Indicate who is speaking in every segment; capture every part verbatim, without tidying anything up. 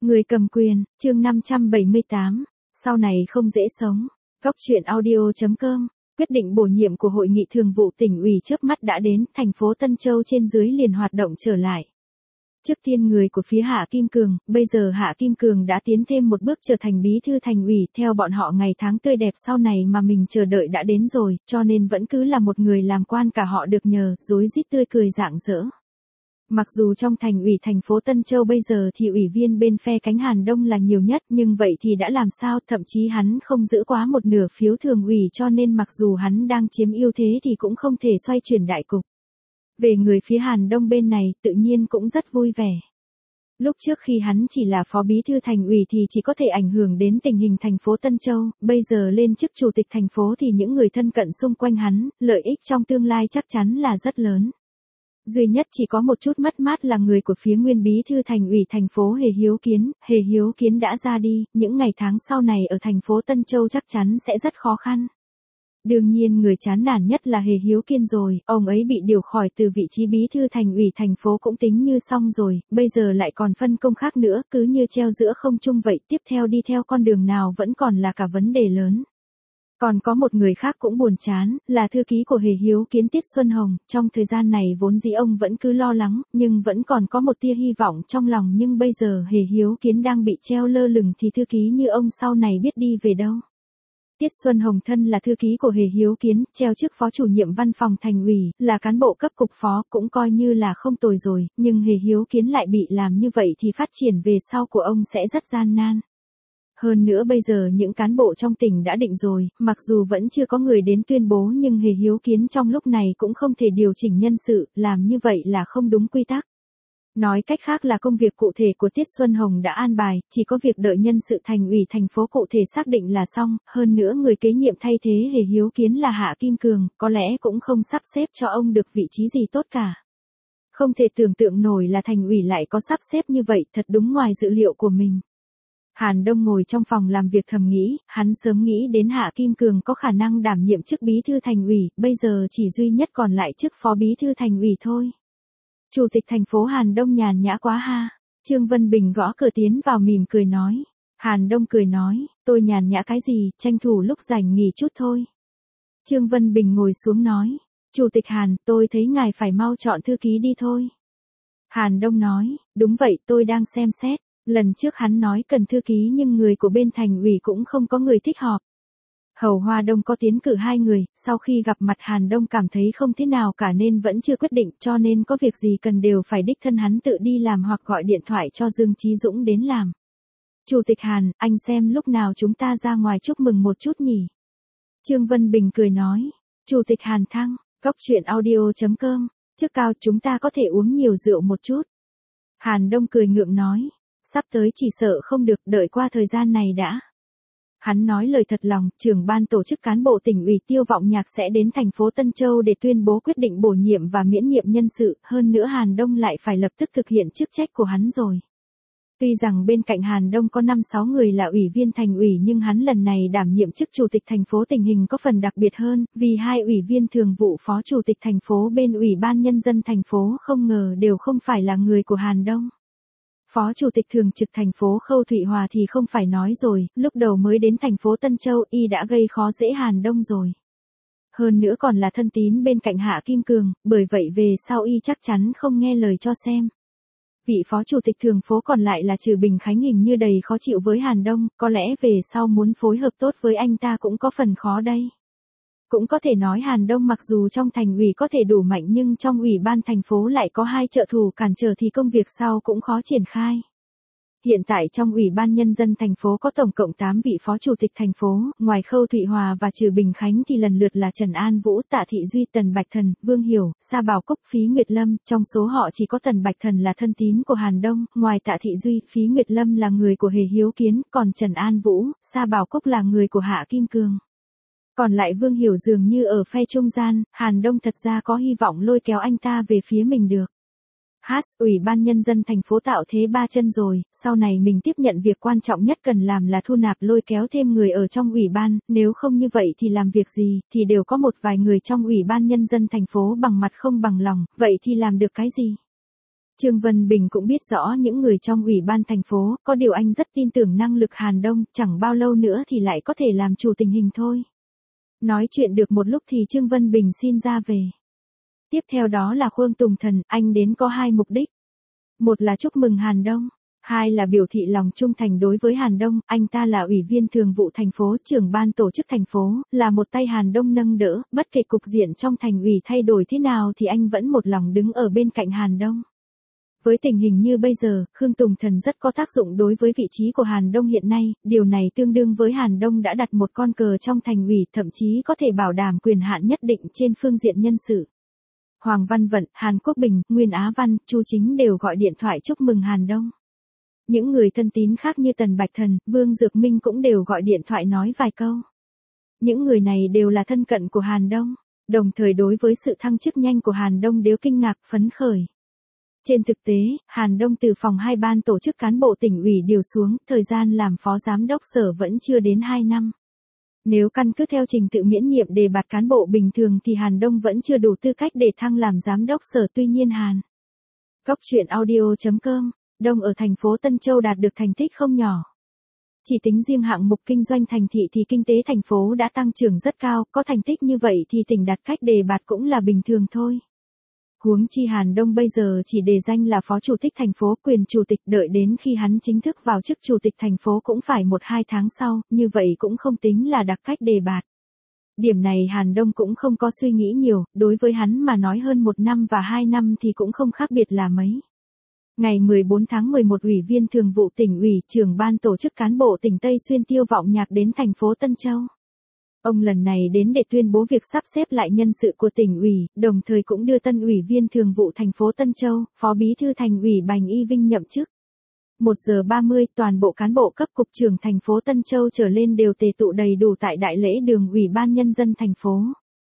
Speaker 1: Người cầm quyền, chương năm trăm bảy mươi tám, sau này không dễ sống. Góc truyện audio chấm com, quyết định bổ nhiệm của Hội nghị Thường vụ Tỉnh ủy chớp mắt đã đến, thành phố Tân Châu trên dưới liền hoạt động trở lại. Trước tiên người của phía Hạ Kim Cường, bây giờ Hạ Kim Cường đã tiến thêm một bước trở thành bí thư thành ủy, theo bọn họ ngày tháng tươi đẹp sau này mà mình chờ đợi đã đến rồi, cho nên vẫn cứ là một người làm quan cả họ được nhờ, rối rít tươi cười rạng rỡ. Mặc dù trong thành ủy thành phố Tân Châu bây giờ thì ủy viên bên phe cánh Hàn Đông là nhiều nhất, nhưng vậy thì đã làm sao, thậm chí hắn không giữ quá một nửa phiếu thường ủy, cho nên mặc dù hắn đang chiếm ưu thế thì cũng không thể xoay chuyển đại cục. Về người phía Hàn Đông bên này, tự nhiên cũng rất vui vẻ. Lúc trước khi hắn chỉ là phó bí thư thành ủy thì chỉ có thể ảnh hưởng đến tình hình thành phố Tân Châu, bây giờ lên chức chủ tịch thành phố thì những người thân cận xung quanh hắn, lợi ích trong tương lai chắc chắn là rất lớn. Duy nhất chỉ có một chút mất mát là người của phía nguyên bí thư thành ủy thành phố Hề Hiếu Kiến, Hề Hiếu Kiến đã ra đi, những ngày tháng sau này ở thành phố Tân Châu chắc chắn sẽ rất khó khăn. Đương nhiên người chán nản nhất là Hề Hiếu Kiên rồi, ông ấy bị điều khỏi từ vị trí bí thư thành ủy thành phố cũng tính như xong rồi, bây giờ lại còn phân công khác nữa, cứ như treo giữa không trung vậy, tiếp theo đi theo con đường nào vẫn còn là cả vấn đề lớn. Còn có một người khác cũng buồn chán, là thư ký của Hề Hiếu Kiến Tiết Xuân Hồng, trong thời gian này vốn dĩ ông vẫn cứ lo lắng, nhưng vẫn còn có một tia hy vọng trong lòng, nhưng bây giờ Hề Hiếu Kiến đang bị treo lơ lửng thì thư ký như ông sau này biết đi về đâu. Tiết Xuân Hồng thân là thư ký của Hề Hiếu Kiến, treo chức phó chủ nhiệm văn phòng thành ủy, là cán bộ cấp cục phó, cũng coi như là không tồi rồi, nhưng Hề Hiếu Kiến lại bị làm như vậy thì phát triển về sau của ông sẽ rất gian nan. Hơn nữa bây giờ những cán bộ trong tỉnh đã định rồi, mặc dù vẫn chưa có người đến tuyên bố nhưng Hề Hiếu Kiến trong lúc này cũng không thể điều chỉnh nhân sự, làm như vậy là không đúng quy tắc. Nói cách khác là công việc cụ thể của Tiết Xuân Hồng đã an bài, chỉ có việc đợi nhân sự thành ủy thành phố cụ thể xác định là xong, hơn nữa người kế nhiệm thay thế Hề Hiếu Kiến là Hạ Kim Cường, có lẽ cũng không sắp xếp cho ông được vị trí gì tốt cả. Không thể tưởng tượng nổi là thành ủy lại có sắp xếp như vậy, thật đúng ngoài dự liệu của mình. Hàn Đông ngồi trong phòng làm việc thầm nghĩ, hắn sớm nghĩ đến Hạ Kim Cường có khả năng đảm nhiệm chức bí thư thành ủy, bây giờ chỉ duy nhất còn lại chức phó bí thư thành ủy thôi. Chủ tịch thành phố Hàn Đông nhàn nhã quá ha. Trương Vân Bình gõ cửa tiến vào mỉm cười nói. Hàn Đông cười nói, tôi nhàn nhã cái gì, tranh thủ lúc rảnh nghỉ chút thôi. Trương Vân Bình ngồi xuống nói, Chủ tịch Hàn, tôi thấy ngài phải mau chọn thư ký đi thôi. Hàn Đông nói, đúng vậy, tôi đang xem xét. Lần trước hắn nói cần thư ký nhưng người của bên thành ủy cũng không có người thích hợp. Hầu Hoa Đông có tiến cử hai người, sau khi gặp mặt Hàn Đông cảm thấy không thế nào cả nên vẫn chưa quyết định, cho nên có việc gì cần đều phải đích thân hắn tự đi làm hoặc gọi điện thoại cho Dương Chí Dũng đến làm. Chủ tịch Hàn, anh xem lúc nào chúng ta ra ngoài chúc mừng một chút nhỉ? Trương Vân Bình cười nói, Chủ tịch Hàn thăng, góc truyện audio chấm com, chức cao chúng ta có thể uống nhiều rượu một chút. Hàn Đông cười ngượng nói, sắp tới chỉ sợ không được, đợi qua thời gian này đã. Hắn nói lời thật lòng, trưởng ban tổ chức cán bộ tỉnh ủy Tiêu Vọng Nhạc sẽ đến thành phố Tân Châu để tuyên bố quyết định bổ nhiệm và miễn nhiệm nhân sự, hơn nữa Hàn Đông lại phải lập tức thực hiện chức trách của hắn rồi. Tuy rằng bên cạnh Hàn Đông có năm sáu người là ủy viên thành ủy nhưng hắn lần này đảm nhiệm chức chủ tịch thành phố tình hình có phần đặc biệt hơn, vì hai ủy viên thường vụ phó chủ tịch thành phố bên Ủy ban Nhân dân thành phố không ngờ đều không phải là người của Hàn Đông. Phó Chủ tịch Thường trực thành phố Khâu Thụy Hòa thì không phải nói rồi, lúc đầu mới đến thành phố Tân Châu y đã gây khó dễ Hàn Đông rồi. Hơn nữa còn là thân tín bên cạnh Hạ Kim Cường, bởi vậy về sau y chắc chắn không nghe lời cho xem. Vị Phó Chủ tịch Thường phố còn lại là Trừ Bình Khánh hình như đầy khó chịu với Hàn Đông, có lẽ về sau muốn phối hợp tốt với anh ta cũng có phần khó đây. Cũng có thể nói Hàn Đông mặc dù trong thành ủy có thể đủ mạnh nhưng trong ủy ban thành phố lại có hai trợ thủ cản trở thì công việc sau cũng khó triển khai. Hiện tại trong Ủy ban Nhân dân thành phố có tổng cộng tám vị phó chủ tịch thành phố, ngoài Khâu Thụy Hòa và Trừ Bình Khánh thì lần lượt là Trần An Vũ, Tạ Thị Duy, Tần Bạch Thần, Vương Hiểu, Sa Bảo Cúc, Phí Nguyệt Lâm, trong số họ chỉ có Tần Bạch Thần là thân tín của Hàn Đông, ngoài Tạ Thị Duy, Phí Nguyệt Lâm là người của Hề Hiếu Kiến, còn Trần An Vũ, Sa Bảo Cúc là người của Hạ Kim Cường. Còn lại Vương Hiểu dường như ở phe trung gian, Hàn Đông thật ra có hy vọng lôi kéo anh ta về phía mình được. Hát, Ủy ban Nhân dân thành phố tạo thế ba chân rồi, sau này mình tiếp nhận việc quan trọng nhất cần làm là thu nạp lôi kéo thêm người ở trong ủy ban, nếu không như vậy thì làm việc gì, thì đều có một vài người trong Ủy ban Nhân dân thành phố bằng mặt không bằng lòng, vậy thì làm được cái gì? Trương Vân Bình cũng biết rõ những người trong ủy ban thành phố, có điều anh rất tin tưởng năng lực Hàn Đông, chẳng bao lâu nữa thì lại có thể làm chủ tình hình thôi. Nói chuyện được một lúc thì Trương Vân Bình xin ra về. Tiếp theo đó là Khương Tùng Thần, anh đến có hai mục đích. Một là chúc mừng Hàn Đông, hai là biểu thị lòng trung thành đối với Hàn Đông, anh ta là ủy viên thường vụ thành phố, trưởng ban tổ chức thành phố, là một tay Hàn Đông nâng đỡ, bất kể cục diện trong thành ủy thay đổi thế nào thì anh vẫn một lòng đứng ở bên cạnh Hàn Đông. Với tình hình như bây giờ, Khương Tùng Thần rất có tác dụng đối với vị trí của Hàn Đông hiện nay, điều này tương đương với Hàn Đông đã đặt một con cờ trong thành ủy, thậm chí có thể bảo đảm quyền hạn nhất định trên phương diện nhân sự. Hoàng Văn Vận, Hàn Quốc Bình, Nguyên Á Văn, Chu Chính đều gọi điện thoại chúc mừng Hàn Đông. Những người thân tín khác như Tần Bạch Thần, Vương Dược Minh cũng đều gọi điện thoại nói vài câu. Những người này đều là thân cận của Hàn Đông, đồng thời đối với sự thăng chức nhanh của Hàn Đông đều kinh ngạc phấn khởi. Trên thực tế, Hàn Đông từ phòng hai ban tổ chức cán bộ tỉnh ủy điều xuống, thời gian làm phó giám đốc sở vẫn chưa đến hai năm. Nếu căn cứ theo trình tự miễn nhiệm đề bạt cán bộ bình thường thì Hàn Đông vẫn chưa đủ tư cách để thăng làm giám đốc sở, tuy nhiên Hàn. Góc truyện audio chấm com, Đông ở thành phố Tân Châu đạt được thành tích không nhỏ. Chỉ tính riêng hạng mục kinh doanh thành thị thì kinh tế thành phố đã tăng trưởng rất cao, có thành tích như vậy thì tỉnh đặt cách đề bạt cũng là bình thường thôi. Huống chi Hàn Đông bây giờ chỉ đề danh là phó chủ tịch thành phố, quyền chủ tịch đợi đến khi hắn chính thức vào chức chủ tịch thành phố cũng phải một hai tháng sau, như vậy cũng không tính là đặc cách đề bạt. Điểm này Hàn Đông cũng không có suy nghĩ nhiều, đối với hắn mà nói hơn một năm và hai năm thì cũng không khác biệt là mấy. Ngày mười bốn tháng mười một, Ủy viên thường vụ tỉnh ủy, trưởng ban tổ chức cán bộ tỉnh Tây Xuyên Tiêu Vọng Nhạc đến thành phố Tân Châu. Ông lần này đến để tuyên bố việc sắp xếp lại nhân sự của tỉnh ủy, đồng thời cũng đưa tân ủy viên thường vụ thành phố Tân Châu, phó bí thư thành ủy Bành Y Vinh nhậm chức. một giờ ba mươi, toàn bộ cán bộ cấp cục trưởng thành phố Tân Châu trở lên đều tề tụ đầy đủ tại đại lễ đường Ủy ban Nhân dân thành phố.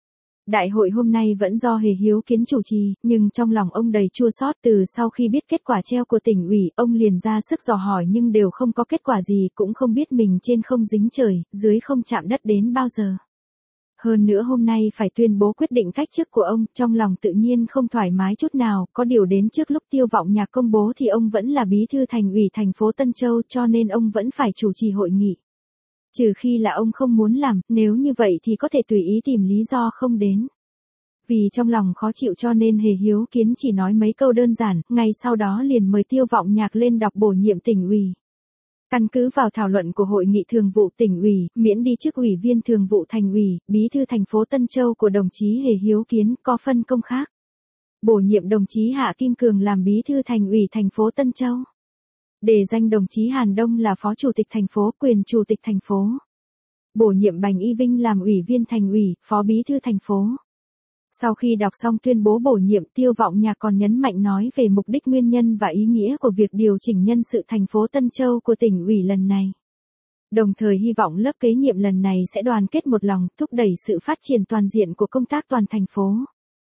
Speaker 1: Đại hội hôm nay vẫn do Hề Hiếu Kiến chủ trì, nhưng trong lòng ông đầy chua xót. Từ sau khi biết kết quả treo của tỉnh ủy, ông liền ra sức dò hỏi nhưng đều không có kết quả gì, cũng không biết mình trên không dính trời, dưới không chạm đất đến bao giờ. Hơn nữa hôm nay phải tuyên bố quyết định cách chức của ông, trong lòng tự nhiên không thoải mái chút nào, có điều đến trước lúc Tiêu Vọng Nhạc công bố thì ông vẫn là bí thư thành ủy thành phố Tân Châu, cho nên ông vẫn phải chủ trì hội nghị. Trừ khi là ông không muốn làm, nếu như vậy thì có thể tùy ý tìm lý do không đến. Vì trong lòng khó chịu cho nên Hề Hiếu Kiến chỉ nói mấy câu đơn giản, ngay sau đó liền mời Tiêu Vọng Nhạc lên đọc bổ nhiệm tỉnh ủy. Căn cứ vào thảo luận của Hội nghị thường vụ tỉnh ủy, miễn đi chức ủy viên thường vụ thành ủy, bí thư thành phố Tân Châu của đồng chí Hề Hiếu Kiến, có phân công khác. Bổ nhiệm đồng chí Hạ Kim Cường làm bí thư thành ủy thành phố Tân Châu. Đề danh đồng chí Hàn Đông là phó chủ tịch thành phố, quyền chủ tịch thành phố. Bổ nhiệm Bành Y Vinh làm ủy viên thành ủy, phó bí thư thành phố. Sau khi đọc xong tuyên bố bổ nhiệm, Tiêu Vọng Nhạc còn nhấn mạnh nói về mục đích, nguyên nhân và ý nghĩa của việc điều chỉnh nhân sự thành phố Tân Châu của tỉnh ủy lần này. Đồng thời hy vọng lớp kế nhiệm lần này sẽ đoàn kết một lòng, thúc đẩy sự phát triển toàn diện của công tác toàn thành phố.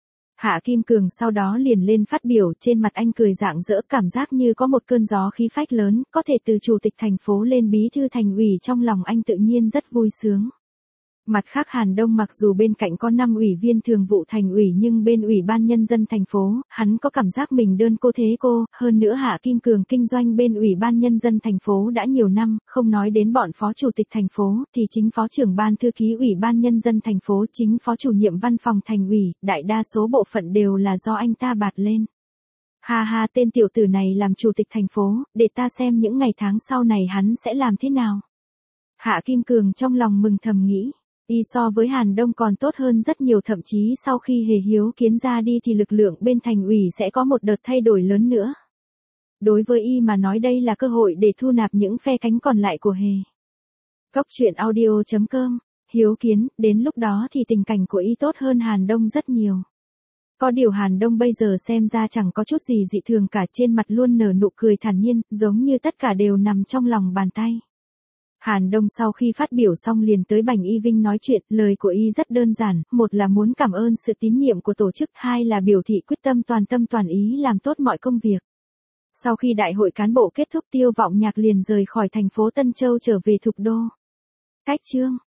Speaker 1: Hạ Kim Cường sau đó liền lên phát biểu, trên mặt anh cười rạng rỡ, cảm giác như có một cơn gió khí phách lớn, có thể từ chủ tịch thành phố lên bí thư thành ủy, trong lòng anh tự nhiên rất vui sướng. Mặt khác Hàn Đông mặc dù bên cạnh có năm ủy viên thường vụ thành ủy nhưng bên Ủy ban Nhân dân thành phố, hắn có cảm giác mình đơn cô thế cô, hơn nữa Hạ Kim Cường kinh doanh bên Ủy ban Nhân dân thành phố đã nhiều năm, không nói đến bọn phó chủ tịch thành phố, thì chính phó trưởng ban thư ký Ủy ban Nhân dân thành phố, chính phó chủ nhiệm văn phòng thành ủy, đại đa số bộ phận đều là do anh ta bạt lên. Ha ha, tên tiểu tử này làm chủ tịch thành phố, để ta xem những ngày tháng sau này hắn sẽ làm thế nào. Hạ Kim Cường trong lòng mừng thầm nghĩ. Y so với Hàn Đông còn tốt hơn rất nhiều, thậm chí sau khi Hề Hiếu Kiến ra đi thì lực lượng bên thành ủy sẽ có một đợt thay đổi lớn nữa. Đối với Y mà nói đây là cơ hội để thu nạp những phe cánh còn lại của Hề. Góc truyện audio chấm com, Hiếu Kiến, đến lúc đó thì tình cảnh của Y tốt hơn Hàn Đông rất nhiều. Có điều Hàn Đông bây giờ xem ra chẳng có chút gì dị thường cả, trên mặt luôn nở nụ cười thản nhiên, giống như tất cả đều nằm trong lòng bàn tay. Hàn Đông sau khi phát biểu xong liền tới Bành Y Vinh nói chuyện, lời của Y rất đơn giản, một là muốn cảm ơn sự tín nhiệm của tổ chức, hai là biểu thị quyết tâm toàn tâm toàn ý làm tốt mọi công việc. Sau khi đại hội cán bộ kết thúc, Tiêu Vọng Nhạc liền rời khỏi thành phố Tân Châu trở về thủ đô. Cách chương